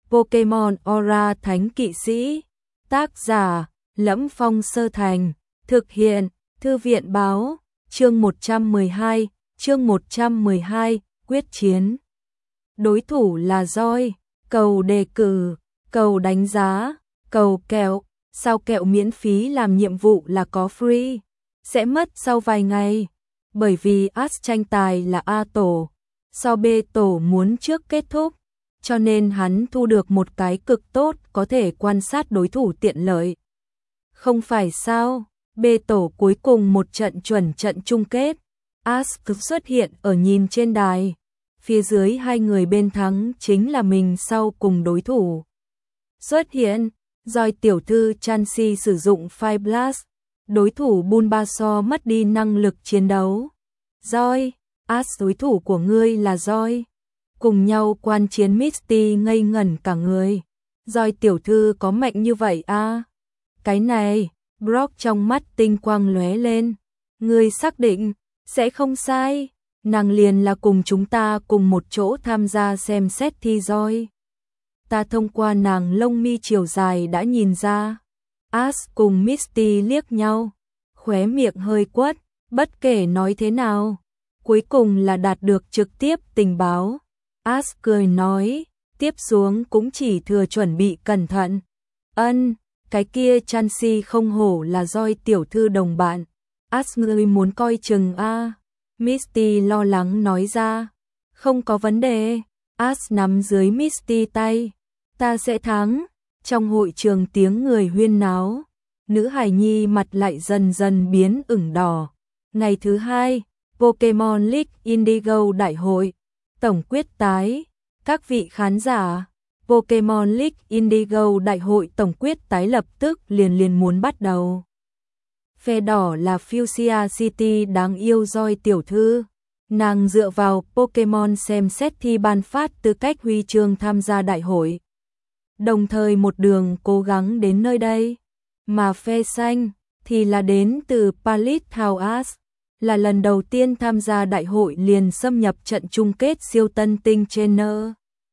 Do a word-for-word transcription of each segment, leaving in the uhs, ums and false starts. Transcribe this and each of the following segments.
Pokemon Aura Thánh Kỵ Sĩ. Tác giả: Lẫm Phong Sơ Thành. Thực hiện: Thư viện báo. Chương một trăm mười hai, chương một trăm mười hai, quyết chiến. Đối thủ là Joy. Cầu đề cử, cầu đánh giá, cầu kẹo. Sao kẹo miễn phí làm nhiệm vụ là có free, sẽ mất sau vài ngày. Bởi vì As tranh tài là A tổ, so B tổ muốn trước kết thúc, cho nên hắn thu được một cái cực tốt, có thể quan sát đối thủ tiện lợi. Không phải sao, B tổ cuối cùng một trận chuẩn trận chung kết, As xuất hiện ở nhìn trên đài. Phía dưới hai người bên thắng chính là mình sau cùng đối thủ. Xuất hiện, Joy tiểu thư Chansey sử dụng Fire Blast, đối thủ Bulbasaur mất đi năng lực chiến đấu. Joy, As đối thủ của ngươi là Joy. Cùng nhau quan chiến Misty ngây ngẩn cả người. Joy tiểu thư có mạnh như vậy à? Cái này, Brock trong mắt tinh quang lóe lên. Ngươi xác định, sẽ không sai. Nàng liền là cùng chúng ta cùng một chỗ tham gia xem xét thi Joy. Ta thông qua nàng lông mi chiều dài đã nhìn ra. As cùng Misty liếc nhau, khóe miệng hơi quất, bất kể nói thế nào, cuối cùng là đạt được trực tiếp tình báo. As cười nói, tiếp xuống cũng chỉ thừa chuẩn bị cẩn thận. Ân, cái kia Chansey không hổ là Joy tiểu thư đồng bạn. As ngươi muốn coi chừng a. Misty lo lắng nói ra. Không có vấn đề. As nắm dưới Misty tay. Ta sẽ thắng. Trong hội trường tiếng người huyên náo, nữ hài nhi mặt lại dần dần biến ửng đỏ. Ngày thứ hai, Pokemon League Indigo Đại hội, tổng quyết tái. Các vị khán giả, Pokemon League Indigo Đại hội tổng quyết tái lập tức liền liền muốn bắt đầu. Phe đỏ là Fuchsia City đáng yêu Joy tiểu thư. Nàng dựa vào Pokemon xem xét thi ban phát tư cách huy chương tham gia đại hội, đồng thời một đường cố gắng đến nơi đây. Mà phe xanh thì là đến từ Pallet House, là lần đầu tiên tham gia đại hội liền xâm nhập trận chung kết siêu tân tinh trainer.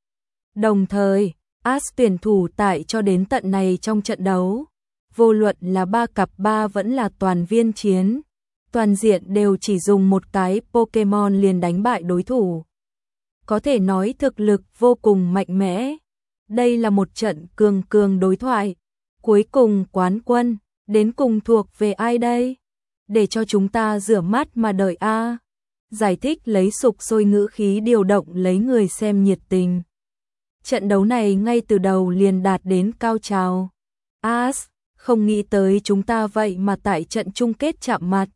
Đồng thời, As tuyển thủ tại cho đến tận này trong trận đấu, vô luận là ba cặp ba vẫn là toàn viên chiến, toàn diện đều chỉ dùng một cái Pokemon liền đánh bại đối thủ. Có thể nói thực lực vô cùng mạnh mẽ. Đây là một trận cường cường đối thoại. Cuối cùng quán quân, đến cùng thuộc về ai đây? Để cho chúng ta rửa mắt mà đợi a. Giải thích lấy sục sôi ngữ khí điều động lấy người xem nhiệt tình. Trận đấu này ngay từ đầu liền đạt đến cao trào. As, không nghĩ tới chúng ta vậy mà tại trận chung kết chạm mặt.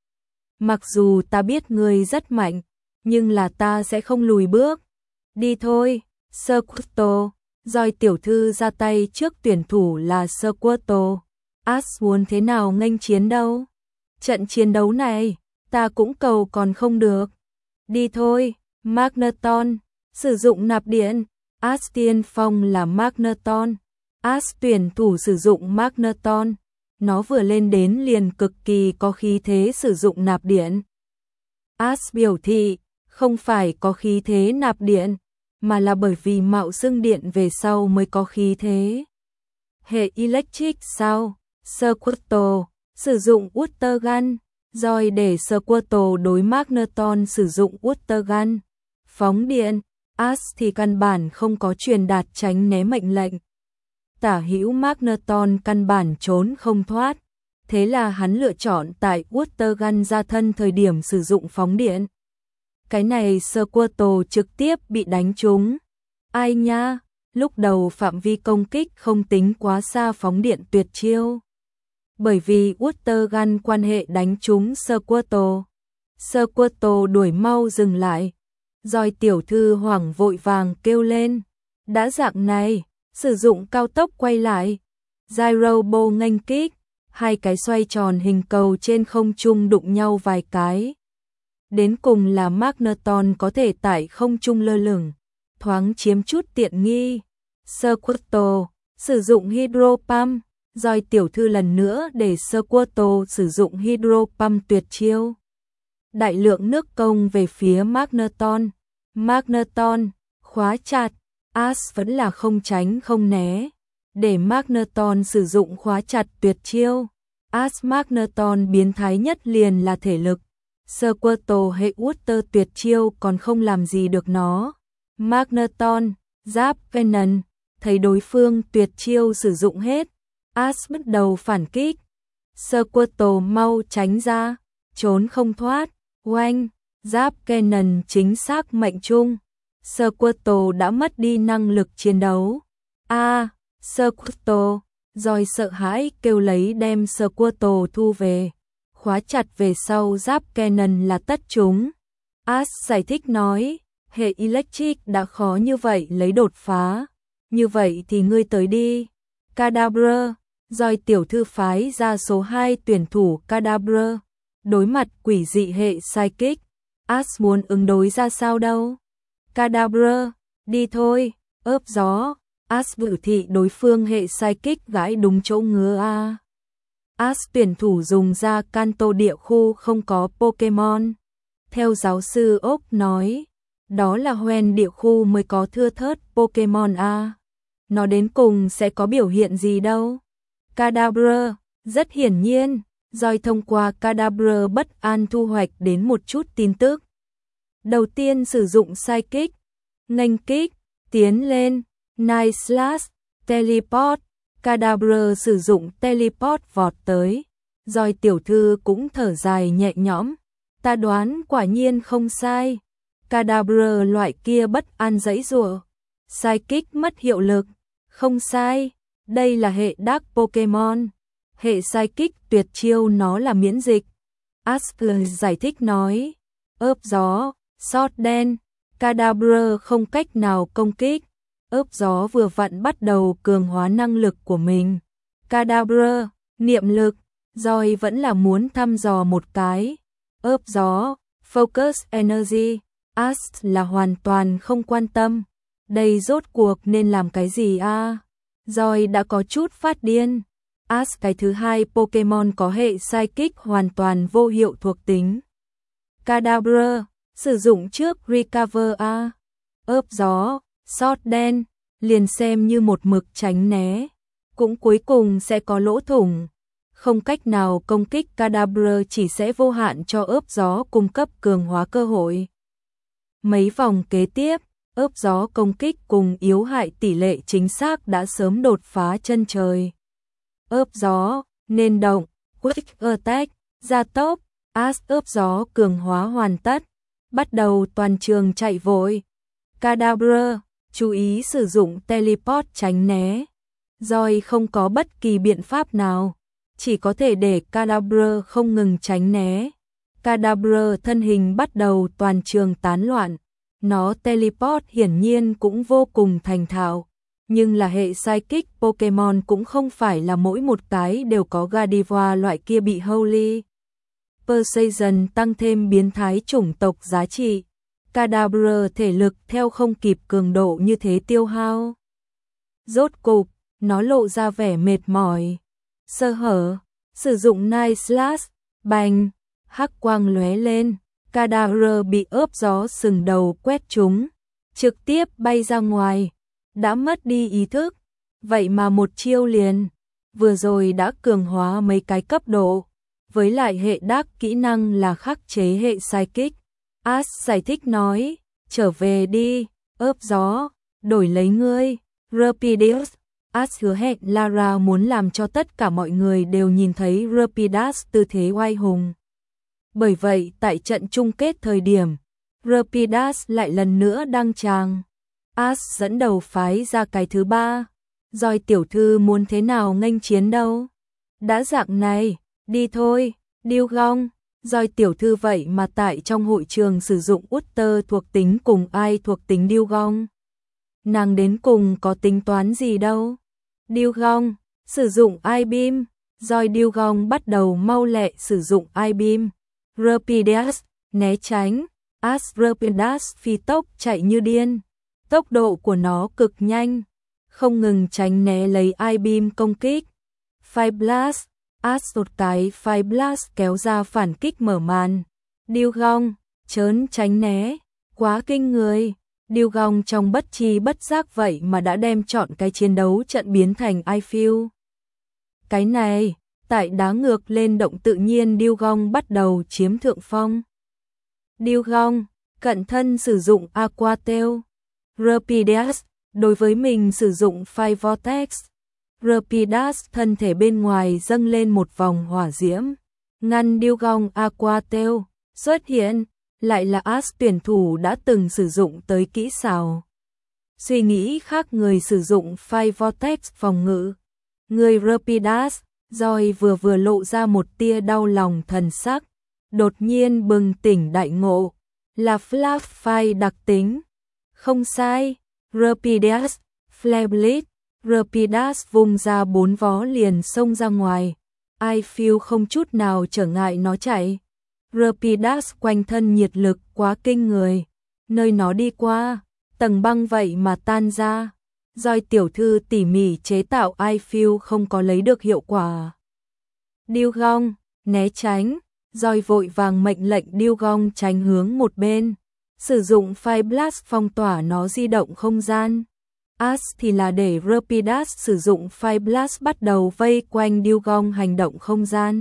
Mặc dù ta biết ngươi rất mạnh, nhưng là ta sẽ không lùi bước. Đi thôi, Squirtle. Joy tiểu thư ra tay trước tuyển thủ là Squirtle. As muốn thế nào nghênh chiến đâu? Trận chiến đấu này, ta cũng cầu còn không được. Đi thôi, Magneton. Sử dụng nạp điện. As tiên phong là Magneton. As tuyển thủ sử dụng Magneton. Nó vừa lên đến liền cực kỳ có khí thế sử dụng nạp điện. As biểu thị, không phải có khí thế nạp điện, mà là bởi vì mạo xưng điện về sau mới có khí thế. Hệ Electric sao? Squirtle sử dụng Water Gun. Joy để Squirtle đối Magneton sử dụng Water Gun. Phóng điện. As thì căn bản không có truyền đạt tránh né mệnh lệnh. Tả hữu Magneton căn bản trốn không thoát. Thế là hắn lựa chọn tại Water Gun ra thân thời điểm sử dụng phóng điện. Cái này Squirtle trực tiếp bị đánh trúng. Ai nha, lúc đầu phạm vi công kích không tính quá xa phóng điện tuyệt chiêu. Bởi vì Water Gun quan hệ đánh trúng Squirtle. Squirtle đuổi mau dừng lại. Joy tiểu thư hoảng vội vàng kêu lên. Đã dạng này, sử dụng cao tốc quay lại. Gyro Ball nghênh kích. Hai cái xoay tròn hình cầu trên không trung đụng nhau vài cái. Đến cùng là Magneton có thể tại không trung lơ lửng, thoáng chiếm chút tiện nghi. Squirtle sử dụng Hydro Pump. Joy tiểu thư lần nữa để Squirtle sử dụng Hydro Pump tuyệt chiêu. Đại lượng nước công về phía Magneton. Magneton khóa chặt. Ash vẫn là không tránh không né, để Magneton sử dụng khóa chặt tuyệt chiêu. Ash Magneton biến thái nhất liền là thể lực. Squirtle hệ Water tuyệt chiêu còn không làm gì được nó. Magneton, giáp Venom, thấy đối phương tuyệt chiêu sử dụng hết, Ash bắt đầu phản kích. Squirtle mau tránh ra, trốn không thoát. Oanh, giáp Venom chính xác mệnh trung. Squirtle đã mất đi năng lực chiến đấu. A, à, Squirtle, rồi sợ hãi kêu lấy đem Squirtle thu về. Khóa chặt về sau giáp Cannon là tất chúng. Ash giải thích nói, hệ Electric đã khó như vậy lấy đột phá. Như vậy thì ngươi tới đi. Kadabra, rồi tiểu thư phái ra số hai tuyển thủ Kadabra. Đối mặt quỷ dị hệ Psychic, Ash muốn ứng đối ra sao đâu. Kadabra, đi thôi, ớp gió. Ash biểu thị đối phương hệ Psychic gãi đúng chỗ ngứa a. Ash tuyển thủ dùng ra Kanto địa khu không có Pokemon. Theo giáo sư Oak nói, đó là Hoenn địa khu mới có thưa thớt Pokemon a. Nó đến cùng sẽ có biểu hiện gì đâu. Kadabra, rất hiển nhiên, Joy thông qua Kadabra bất an thu hoạch đến một chút tin tức. Đầu tiên sử dụng Psychic, nghênh kích, tiến lên, Night Slash, Teleport. Kadabra sử dụng Teleport vọt tới. Joy tiểu thư cũng thở dài nhẹ nhõm. Ta đoán quả nhiên không sai. Kadabra loại kia bất an giãy giụa. Psychic mất hiệu lực. Không sai, đây là hệ Dark Pokemon. Hệ Psychic tuyệt chiêu nó là miễn dịch. Ash giải thích nói. Ớp gió, sót đen. Kadabra không cách nào công kích. Ớp gió vừa vặn bắt đầu cường hóa năng lực của mình. Kadabra, niệm lực, Joy vẫn là muốn thăm dò một cái. Ớp gió, focus energy, Ash là hoàn toàn không quan tâm. Đây rốt cuộc nên làm cái gì a? À? Joy đã có chút phát điên. Ash cái thứ hai Pokemon có hệ Psychic hoàn toàn vô hiệu thuộc tính. Kadabra, sử dụng trước Recover a. Ớp gió, sót đen, liền xem như một mực tránh né, cũng cuối cùng sẽ có lỗ thủng. Không cách nào công kích Kadabra chỉ sẽ vô hạn cho ớp gió cung cấp cường hóa cơ hội. Mấy vòng kế tiếp, ớp gió công kích cùng yếu hại tỷ lệ chính xác đã sớm đột phá chân trời. Ớp gió, nên động, Quick Attack, gia tốc, Ash ớp gió cường hóa hoàn tất, bắt đầu toàn trường chạy vội. Kadabra, chú ý sử dụng Teleport tránh né. Joy không có bất kỳ biện pháp nào, chỉ có thể để Kadabra không ngừng tránh né. Kadabra thân hình bắt đầu toàn trường tán loạn. Nó Teleport hiển nhiên cũng vô cùng thành thạo, nhưng là hệ Psychic Pokemon cũng không phải là mỗi một cái đều có Gardevoir loại kia bị Holy Persuasion tăng thêm biến thái chủng tộc giá trị. Kadabra thể lực theo không kịp cường độ như thế tiêu hao. Rốt cục, nó lộ ra vẻ mệt mỏi. Sơ hở, sử dụng Night Slash, bành, hắc quang lóe lên. Kadabra bị ớp gió sừng đầu quét trúng, trực tiếp bay ra ngoài, đã mất đi ý thức. Vậy mà một chiêu liền, vừa rồi đã cường hóa mấy cái cấp độ, với lại hệ Dark kỹ năng là khắc chế hệ Psychic. Ash giải thích nói, trở về đi, ớp gió, đổi lấy ngươi, Rapidash. Ash hứa hẹn Lara muốn làm cho tất cả mọi người đều nhìn thấy Rapidash tư thế oai hùng. Bởi vậy tại trận chung kết thời điểm, Rapidash lại lần nữa đăng tràng. Ash dẫn đầu phái ra cái thứ ba. Rồi tiểu thư muốn thế nào nghênh chiến đâu? Đã dạng này, đi thôi, Dewgong. Rồi tiểu thư vậy mà tại trong hội trường sử dụng Water thuộc tính cùng ai thuộc tính Dewgong. Nàng đến cùng có tính toán gì đâu? Dewgong, sử dụng I-Beam. Rồi Dewgong bắt đầu mau lẹ sử dụng I-Beam. Rapidash, né tránh. Ash Rapidash phi tốc chạy như điên. Tốc độ của nó cực nhanh, không ngừng tránh né lấy I-Beam công kích. Fire Blast, Ash một cái Fire Blast kéo ra phản kích mở màn. Dewgong, chớn tránh né, quá kinh người. Điêu Gong trong bất chi bất giác vậy mà đã đem chọn cái chiến đấu trận biến thành I feel. Cái này, tại đá ngược lên động tự nhiên Điêu Gong bắt đầu chiếm thượng phong. Điêu Gong, cận thân sử dụng Aqua Tail. Rapidash, đối với mình sử dụng Fire Vortex. Rapidash thân thể bên ngoài dâng lên một vòng hỏa diễm. Ngăn Điêu Gong Aqua Tail xuất hiện, lại là Ash tuyển thủ đã từng sử dụng tới kỹ xảo. Suy nghĩ khác người sử dụng Fire Vortex phòng ngự. Người Rapidash, Joy vừa vừa lộ ra một tia đau lòng thần sắc, đột nhiên bừng tỉnh đại ngộ, là Flash Fire đặc tính. Không sai, Rapidash, Flare Blitz, Rapidash vung ra bốn vó liền xông ra ngoài. I feel không chút nào trở ngại nó chạy. Rapidash quanh thân nhiệt lực quá kinh người, nơi nó đi qua, tầng băng vậy mà tan ra. Doi tiểu thư tỉ mỉ chế tạo I feel không có lấy được hiệu quả. Điêu Gong, né tránh, Doi vội vàng mệnh lệnh Điêu Gong tránh hướng một bên, sử dụng Fire Blast phong tỏa nó di động không gian. Ash thì là để Rapidash sử dụng Fire Blast bắt đầu vây quanh Điêu Gong hành động không gian.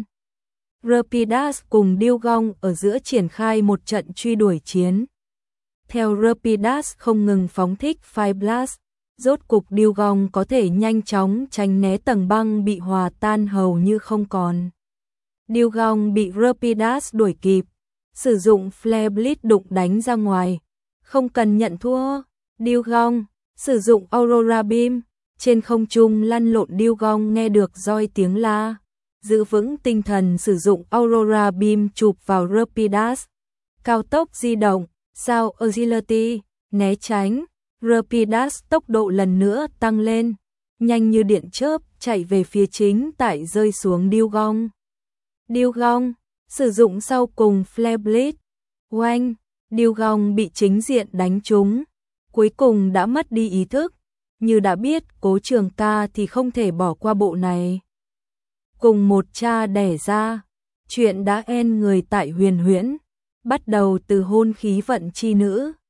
Rapidash cùng Điêu Gong ở giữa triển khai một trận truy đuổi chiến. Theo Rapidash không ngừng phóng thích Fire Blast, rốt cục Điêu Gong có thể nhanh chóng tránh né tầng băng bị hòa tan hầu như không còn. Điêu Gong bị Rapidash đuổi kịp, sử dụng Flare Blitz đụng đánh ra ngoài. Không cần nhận thua, Điêu Gong sử dụng Aurora Beam, trên không trung lăn lộn. Điêu Gong nghe được Joy tiếng la, giữ vững tinh thần sử dụng Aurora Beam chụp vào Rapidash. Cao tốc di động, sao Agility, né tránh, Rapidash tốc độ lần nữa tăng lên, nhanh như điện chớp chạy về phía chính tại rơi xuống Điêu Gong. Điêu Gong sử dụng sau cùng Flare Blitz, oanh, Điêu Gong bị chính diện đánh trúng, cuối cùng đã mất đi ý thức. Như đã biết Cố Trường Ca thì không thể bỏ qua bộ này. Cùng một cha đẻ ra, chuyện đã end người tại Huyền Huyễn, bắt đầu từ hôn khí vận chi nữ.